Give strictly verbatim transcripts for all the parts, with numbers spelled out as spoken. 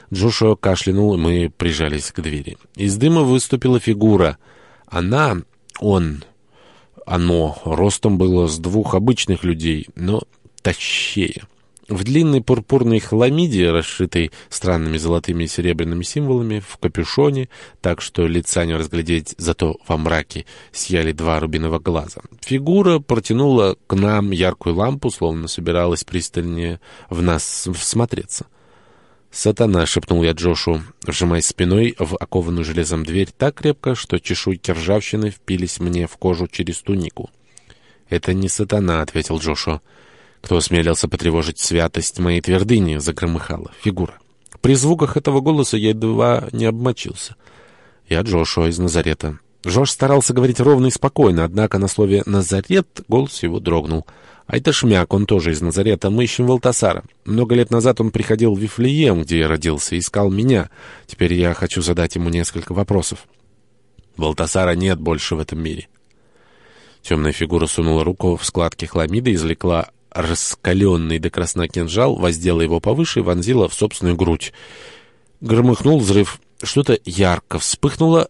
Джошуа кашлянул, и мы прижались к двери. Из дыма выступила фигура. Она, он, оно, ростом было с двух обычных людей, но тощее. В длинной пурпурной хламиде, расшитой странными золотыми и серебряными символами, в капюшоне, так что лица не разглядеть, зато во мраке сияли два рубиновых глаза. Фигура протянула к нам яркую лампу, словно собиралась пристальнее в нас всмотреться. «Сатана!» — шепнул я Джошу, вжимаясь спиной в окованную железом дверь так крепко, что чешуйки ржавчины впились мне в кожу через тунику. «Это не сатана!» — ответил Джошуа. «Кто осмелился потревожить святость моей твердыни?» — загромыхала фигура. При звуках этого голоса я едва не обмочился. Я Джошуа из Назарета. Джош старался говорить ровно и спокойно, однако на слове «Назарет» голос его дрогнул. «А это Шмяк, он тоже из Назарета. Мы ищем Валтасара. Много лет назад он приходил в Вифлеем, где я родился, и искал меня. Теперь я хочу задать ему несколько вопросов». «Валтасара нет больше в этом мире». Темная фигура сунула руку в складки хламиды, извлекла раскаленный до красна кинжал, воздела его повыше и вонзила в собственную грудь. Громыхнул взрыв. Что-то ярко вспыхнуло,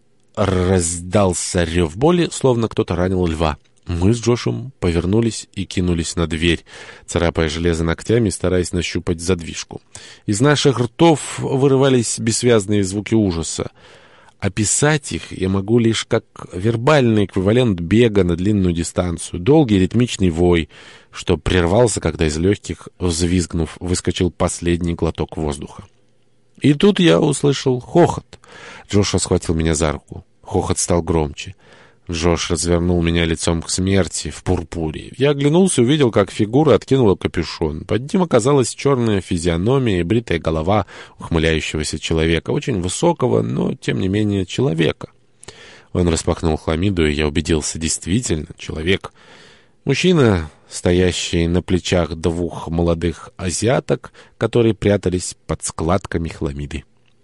раздался рев боли, словно кто-то ранил льва. Мы с Джошем повернулись и кинулись на дверь, царапая железо ногтями, стараясь нащупать задвижку. Из наших ртов вырывались бессвязные звуки ужаса. Описать их я могу лишь как вербальный эквивалент бега на длинную дистанцию, долгий ритмичный вой, что прервался, когда из легких, взвизгнув, выскочил последний глоток воздуха. И тут я услышал хохот. Джош схватил меня за руку. Хохот стал громче. Джош развернул меня лицом к смерти в пурпуре. Я оглянулся и увидел, как фигура откинула капюшон. Под ним оказалась черная физиономия и бритая голова ухмыляющегося человека, очень высокого, но, тем не менее, человека. Он распахнул хламиду, и я убедился, действительно, человек. Мужчина, стоящий на плечах двух молодых азиаток, которые прятались под складками хламиды.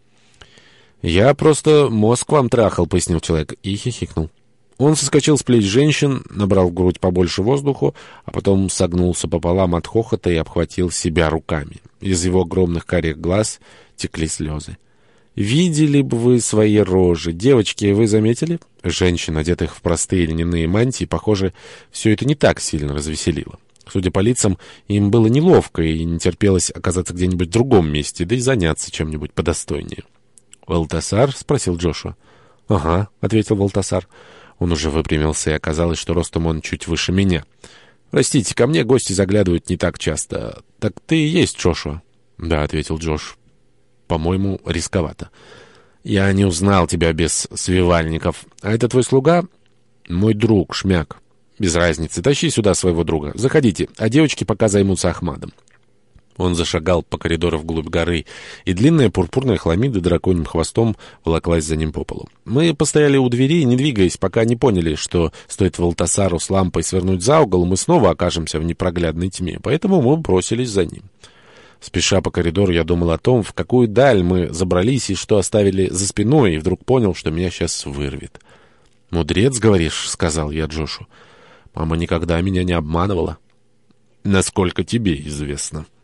«Я просто мозг вам трахал», — пояснил человек, и хихикнул. Он соскочил с плеч женщин, набрал в грудь побольше воздуху, а потом согнулся пополам от хохота и обхватил себя руками. Из его огромных карих глаз текли слезы. «Видели бы вы свои рожи. Девочки, вы заметили?» Женщин, одетых в простые льняные мантии, похоже, все это не так сильно развеселило. Судя по лицам, им было неловко и не терпелось оказаться где-нибудь в другом месте, да и заняться чем-нибудь подостойнее. «Валтасар?» — спросил Джошуа. «Ага», — ответил Валтасар. Он уже выпрямился, и оказалось, что ростом он чуть выше меня. «Простите, ко мне гости заглядывают не так часто. Так ты и есть Джошуа?» «Да», — ответил Джош. «По-моему, рисковато. Я не узнал тебя без свивальников. А это твой слуга?» «Мой друг, Шмяк». «Без разницы. Тащи сюда своего друга. Заходите, а девочки пока займутся Ахмадом». Он зашагал по коридору вглубь горы, и длинная пурпурная хламида драконьим хвостом волоклась за ним по полу. Мы постояли у двери, не двигаясь, пока не поняли, что стоит Валтасару с лампой свернуть за угол, мы снова окажемся в непроглядной тьме, поэтому мы бросились за ним. Спеша по коридору, я думал о том, в какую даль мы забрались и что оставили за спиной, и вдруг понял, что меня сейчас вырвет. «Мудрец, говоришь?» — сказал я Джошу. «Мама никогда меня не обманывала». «Насколько тебе известно».